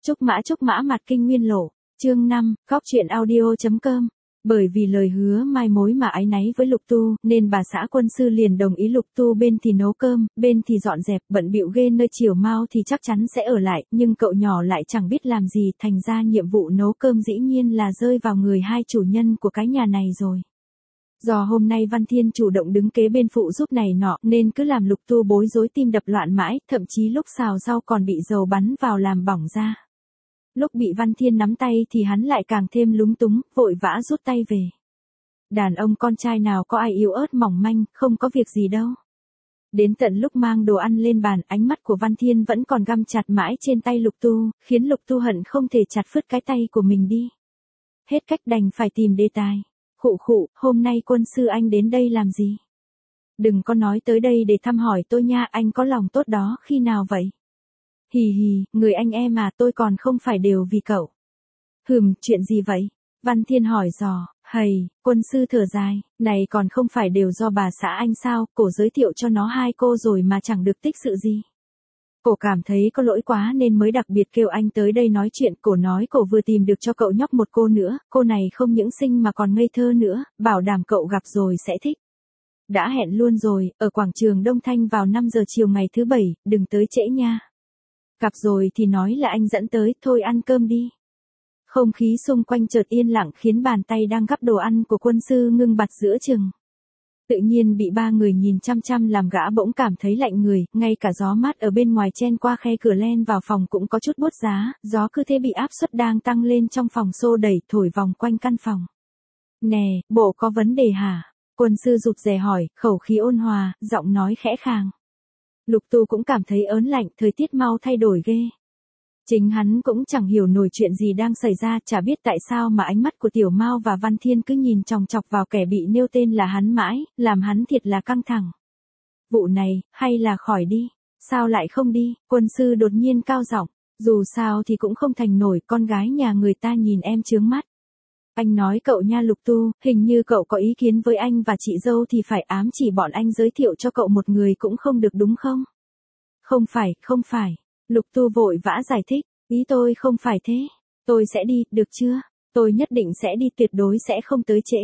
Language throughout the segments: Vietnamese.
Trúc mã mặt kinh nguyên lộ, chương 5, góc chuyện audio.com. Bởi vì lời hứa mai mối mà áy náy với Lục Tu, nên bà xã Quân Sư liền đồng ý Lục Tu bên thì nấu cơm, bên thì dọn dẹp, bận bịu ghê nơi chiều mau thì chắc chắn sẽ ở lại, nhưng cậu nhỏ lại chẳng biết làm gì, thành ra nhiệm vụ nấu cơm dĩ nhiên là rơi vào người hai chủ nhân của cái nhà này rồi. Do hôm nay Văn Thiên chủ động đứng kế bên phụ giúp này nọ, nên cứ làm Lục Tu bối rối tim đập loạn mãi, thậm chí lúc xào rau còn bị dầu bắn vào làm bỏng da. Lúc bị Văn Thiên nắm tay thì hắn lại càng thêm lúng túng, vội vã rút tay về. Đàn ông con trai nào có ai yếu ớt mỏng manh, không có việc gì đâu. Đến tận lúc mang đồ ăn lên bàn, ánh mắt của Văn Thiên vẫn còn găm chặt mãi trên tay Lục Tu, khiến Lục Tu hận không thể chặt phứt cái tay của mình đi. Hết cách đành phải tìm đề tài. Khụ, hôm nay Quân Sư anh đến đây làm gì? Đừng có nói tới đây để thăm hỏi tôi nha, anh có lòng tốt đó khi nào vậy? Hì, người anh em mà, tôi còn không phải đều vì cậu. Chuyện gì vậy? Văn Thiên hỏi dò. Quân Sư thở dài, này còn không phải đều do bà xã anh sao, cổ giới thiệu cho nó hai cô rồi mà chẳng được tích sự gì. Cổ cảm thấy có lỗi quá nên mới đặc biệt kêu anh tới đây nói chuyện, cổ nói cổ vừa tìm được cho cậu nhóc một cô nữa, cô này không những xinh mà còn ngây thơ nữa, bảo đảm cậu gặp rồi sẽ thích. Đã hẹn luôn rồi, ở quảng trường Đông Thanh vào 5 giờ chiều ngày thứ 7, đừng tới trễ nha. Gặp rồi thì nói là anh dẫn tới, thôi ăn cơm đi. Không khí xung quanh chợt yên lặng khiến bàn tay đang gắp đồ ăn của Quân Sư ngưng bặt giữa chừng. Tự nhiên bị ba người nhìn chăm chăm làm gã bỗng cảm thấy lạnh người, ngay cả gió mát ở bên ngoài chen qua khe cửa len vào phòng cũng có chút buốt giá, gió cứ thế bị áp suất đang tăng lên trong phòng xô đẩy thổi vòng quanh căn phòng. Nè, bộ có vấn đề hả? Quân Sư rụt rè hỏi, khẩu khí ôn hòa, giọng nói khẽ khàng. Lục Tu cũng cảm thấy ớn lạnh, thời tiết mau thay đổi ghê. Chính hắn cũng chẳng hiểu nổi chuyện gì đang xảy ra, chả biết tại sao mà ánh mắt của Tiểu Mao và Văn Thiên cứ nhìn chòng chọc vào kẻ bị nêu tên là hắn mãi, làm hắn thiệt là căng thẳng. Vụ này, hay là khỏi đi? Sao lại không đi? Quân Sư đột nhiên cao giọng, dù sao thì cũng không thành nổi, con gái nhà người ta nhìn em chướng mắt. Anh nói cậu nha Lục Tu, hình như cậu có ý kiến với anh và chị dâu thì phải ám chỉ bọn anh giới thiệu cho cậu một người cũng không được đúng không? Không phải. Lục Tu vội vã giải thích, ý tôi không phải thế. Tôi sẽ đi, được chưa? Tôi nhất định sẽ đi, tuyệt đối sẽ không tới trễ.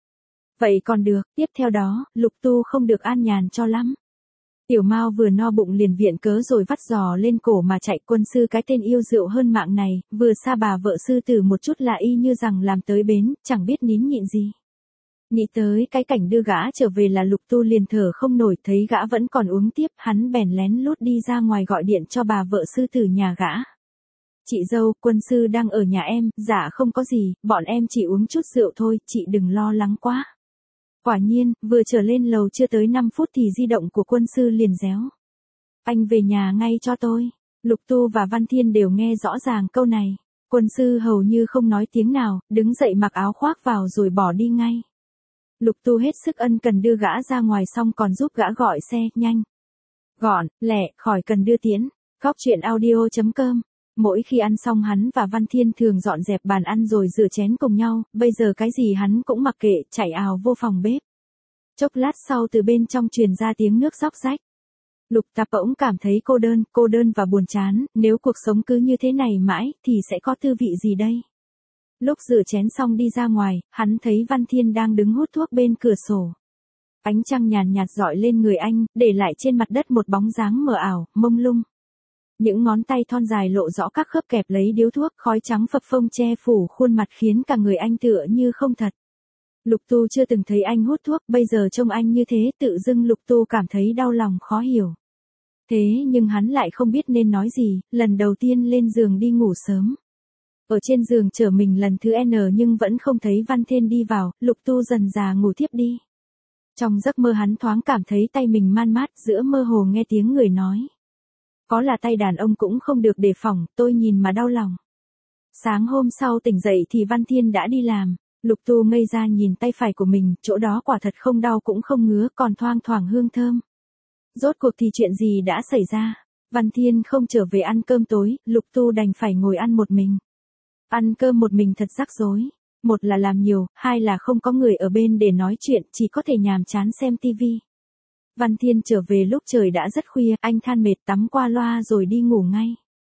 Vậy còn được, tiếp theo đó, Lục Tu không được an nhàn cho lắm. Tiểu Mao vừa no bụng liền viện cớ rồi vắt giò lên cổ mà chạy. Quân Sư cái tên yêu rượu hơn mạng này, vừa xa bà vợ sư tử một chút là y như rằng làm tới bến, chẳng biết nín nhịn gì. Nghĩ tới cái cảnh đưa gã trở về là Lục Tu liền thở không nổi, thấy gã vẫn còn uống tiếp, hắn bèn lén lút đi ra ngoài gọi điện cho bà vợ sư tử nhà gã. Chị dâu, Quân Sư đang ở nhà em, dạ không có gì, bọn em chỉ uống chút rượu thôi, chị đừng lo lắng quá. Quả nhiên, vừa trở lên lầu chưa tới 5 phút thì di động của Quân Sư liền réo. Anh về nhà ngay cho tôi. Lục Tu và Văn Thiên đều nghe rõ ràng câu này. Quân Sư hầu như không nói tiếng nào, đứng dậy mặc áo khoác vào rồi bỏ đi ngay. Lục Tu hết sức ân cần đưa gã ra ngoài xong còn giúp gã gọi xe, nhanh, gọn, lẹ, khỏi cần đưa tiễn. Góc chuyện audio.com. Mỗi khi ăn xong hắn và Văn Thiên thường dọn dẹp bàn ăn rồi rửa chén cùng nhau, bây giờ cái gì hắn cũng mặc kệ, chạy ào vô phòng bếp. Chốc lát sau từ bên trong truyền ra tiếng nước róc rách. Lục Tạp bỗng cảm thấy cô đơn và buồn chán, nếu cuộc sống cứ như thế này mãi, thì sẽ có tư vị gì đây? Lúc rửa chén xong đi ra ngoài, hắn thấy Văn Thiên đang đứng hút thuốc bên cửa sổ. Ánh trăng nhàn nhạt rọi lên người anh, để lại trên mặt đất một bóng dáng mờ ảo, mông lung. Những ngón tay thon dài lộ rõ các khớp kẹp lấy điếu thuốc, khói trắng phập phồng che phủ khuôn mặt khiến cả người anh tựa như không thật. Lục Tu chưa từng thấy anh hút thuốc, bây giờ trông anh như thế, tự dưng Lục Tu cảm thấy đau lòng khó hiểu. Thế nhưng hắn lại không biết nên nói gì, lần đầu tiên lên giường đi ngủ sớm. Ở trên giường chờ mình lần thứ N nhưng vẫn không thấy Văn Thiên đi vào, Lục Tu dần dà ngủ thiếp đi. Trong giấc mơ hắn thoáng cảm thấy tay mình man mát, giữa mơ hồ nghe tiếng người nói. Có là tay đàn ông cũng không được đề phòng, tôi nhìn mà đau lòng. Sáng hôm sau tỉnh dậy thì Văn Thiên đã đi làm. Lục Tu ngây ra nhìn tay phải của mình, chỗ đó quả thật không đau cũng không ngứa, còn thoang thoảng hương thơm. Rốt cuộc thì chuyện gì đã xảy ra? Văn Thiên không trở về ăn cơm tối, Lục Tu đành phải ngồi ăn một mình. Ăn cơm một mình thật rắc rối. Một là làm nhiều, hai là không có người ở bên để nói chuyện, chỉ có thể nhàm chán xem tivi. Văn Thiên trở về lúc trời đã rất khuya, anh than mệt tắm qua loa rồi đi ngủ ngay.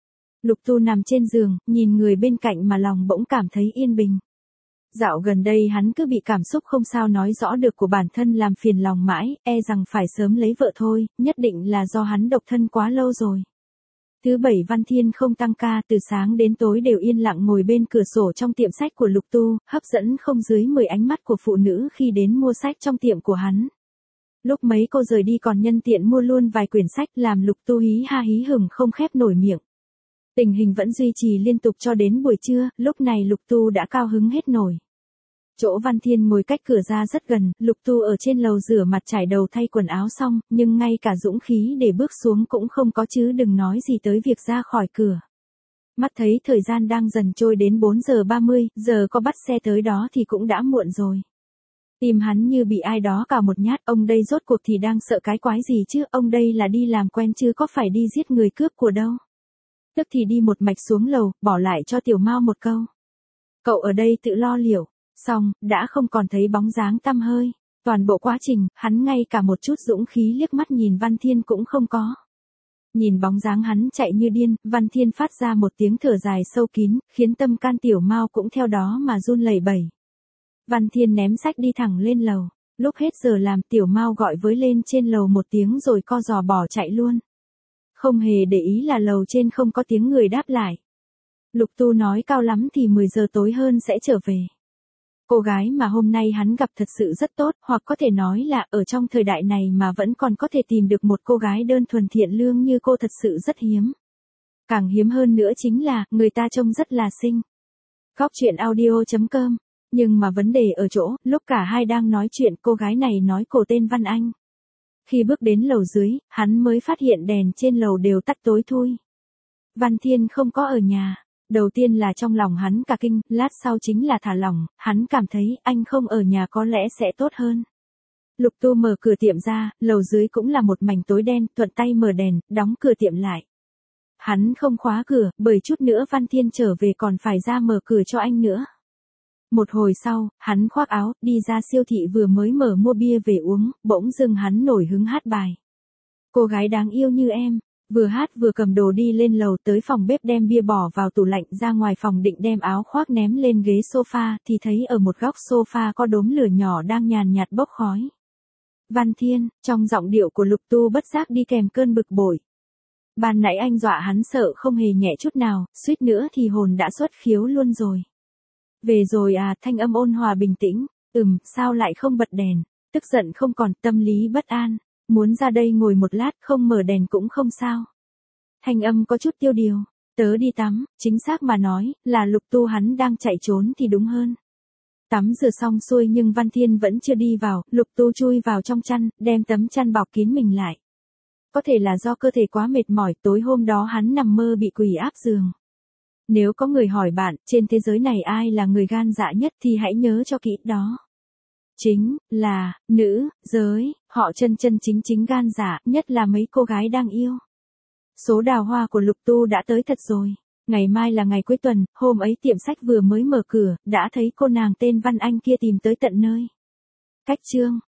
Lục Tu nằm trên giường, nhìn người bên cạnh mà lòng bỗng cảm thấy yên bình. Dạo gần đây hắn cứ bị cảm xúc không sao nói rõ được của bản thân làm phiền lòng mãi, e rằng phải sớm lấy vợ thôi, nhất định là do hắn độc thân quá lâu rồi. Thứ bảy Văn Thiên không tăng ca, từ sáng đến tối đều yên lặng ngồi bên cửa sổ trong tiệm sách của Lục Tu, hấp dẫn không dưới 10 ánh mắt của phụ nữ khi đến mua sách trong tiệm của hắn. Lúc mấy cô rời đi còn nhân tiện mua luôn vài quyển sách làm Lục Tu hí ha hí hửng không khép nổi miệng. Tình hình vẫn duy trì liên tục cho đến buổi trưa, lúc này Lục Tu đã cao hứng hết nổi. Chỗ Văn Thiên ngồi cách cửa ra rất gần, Lục Tu ở trên lầu rửa mặt trải đầu thay quần áo xong, nhưng ngay cả dũng khí để bước xuống cũng không có chứ đừng nói gì tới việc ra khỏi cửa. Mắt thấy thời gian đang dần trôi đến 4 giờ 30, giờ có bắt xe tới đó thì cũng đã muộn rồi. Tim hắn như bị ai đó cào một nhát, ông đây rốt cuộc thì đang sợ cái quái gì chứ, ông đây là đi làm quen chứ có phải đi giết người cướp của đâu. Tức thì đi một mạch xuống lầu, bỏ lại cho Tiểu Mao một câu. Cậu ở đây tự lo liệu. Xong, đã không còn thấy bóng dáng tăm hơi. Toàn bộ quá trình, hắn ngay cả một chút dũng khí liếc mắt nhìn Văn Thiên cũng không có. Nhìn bóng dáng hắn chạy như điên, Văn Thiên phát ra một tiếng thở dài sâu kín, khiến tâm can Tiểu Mao cũng theo đó mà run lẩy bẩy. Văn Thiên ném sách đi thẳng lên lầu. Lúc hết giờ làm Tiểu Mao gọi với lên trên lầu một tiếng rồi co giò bỏ chạy luôn. Không hề để ý là lầu trên không có tiếng người đáp lại. Lục Tu nói cao lắm thì 10 giờ tối hơn sẽ trở về. Cô gái mà hôm nay hắn gặp thật sự rất tốt, hoặc có thể nói là ở trong thời đại này mà vẫn còn có thể tìm được một cô gái đơn thuần thiện lương như cô thật sự rất hiếm. Càng hiếm hơn nữa chính là, người ta trông rất là xinh. Góc truyện audio.com. Nhưng mà vấn đề ở chỗ, lúc cả hai đang nói chuyện cô gái này nói cô tên Văn Anh. Khi bước đến lầu dưới, hắn mới phát hiện đèn trên lầu đều tắt tối thui. Văn Thiên không có ở nhà. Đầu tiên là trong lòng hắn cả kinh, lát sau chính là thả lỏng, hắn cảm thấy anh không ở nhà có lẽ sẽ tốt hơn. Lục Tu mở cửa tiệm ra, lầu dưới cũng là một mảnh tối đen, thuận tay mở đèn, đóng cửa tiệm lại. Hắn không khóa cửa, bởi chút nữa Văn Thiên trở về còn phải ra mở cửa cho anh nữa. Một hồi sau, hắn khoác áo, đi ra siêu thị vừa mới mở mua bia về uống, bỗng dưng hắn nổi hứng hát bài. Cô gái đáng yêu như em. Vừa hát vừa cầm đồ đi lên lầu tới phòng bếp đem bia bỏ vào tủ lạnh ra ngoài phòng định đem áo khoác ném lên ghế sofa thì thấy ở một góc sofa có đốm lửa nhỏ đang nhàn nhạt bốc khói. Văn Thiên, trong giọng điệu của Lục Tu bất giác đi kèm cơn bực bội. Ban nãy anh dọa hắn sợ không hề nhẹ chút nào, suýt nữa thì hồn đã xuất khiếu luôn rồi. Về rồi à, thanh âm ôn hòa bình tĩnh, sao lại không bật đèn, tức giận không còn, tâm lý bất an. Muốn ra đây ngồi một lát không mở đèn cũng không sao. Thanh âm có chút tiêu điều. Tớ đi tắm, chính xác mà nói, là Lục Tu hắn đang chạy trốn thì đúng hơn. Tắm rửa xong xuôi nhưng Văn Thiên vẫn chưa đi vào, Lục Tu chui vào trong chăn, đem tấm chăn bọc kín mình lại. Có thể là do cơ thể quá mệt mỏi, tối hôm đó hắn nằm mơ bị quỷ áp giường. Nếu có người hỏi bạn, trên thế giới này ai là người gan dạ nhất thì hãy nhớ cho kỹ đó. Chính là nữ giới, họ chân chính gan dạ, nhất là mấy cô gái đang yêu. Số đào hoa của Lục Tu đã tới thật rồi. Ngày mai là ngày cuối tuần, hôm ấy tiệm sách vừa mới mở cửa, đã thấy cô nàng tên Văn Anh kia tìm tới tận nơi. Cách chương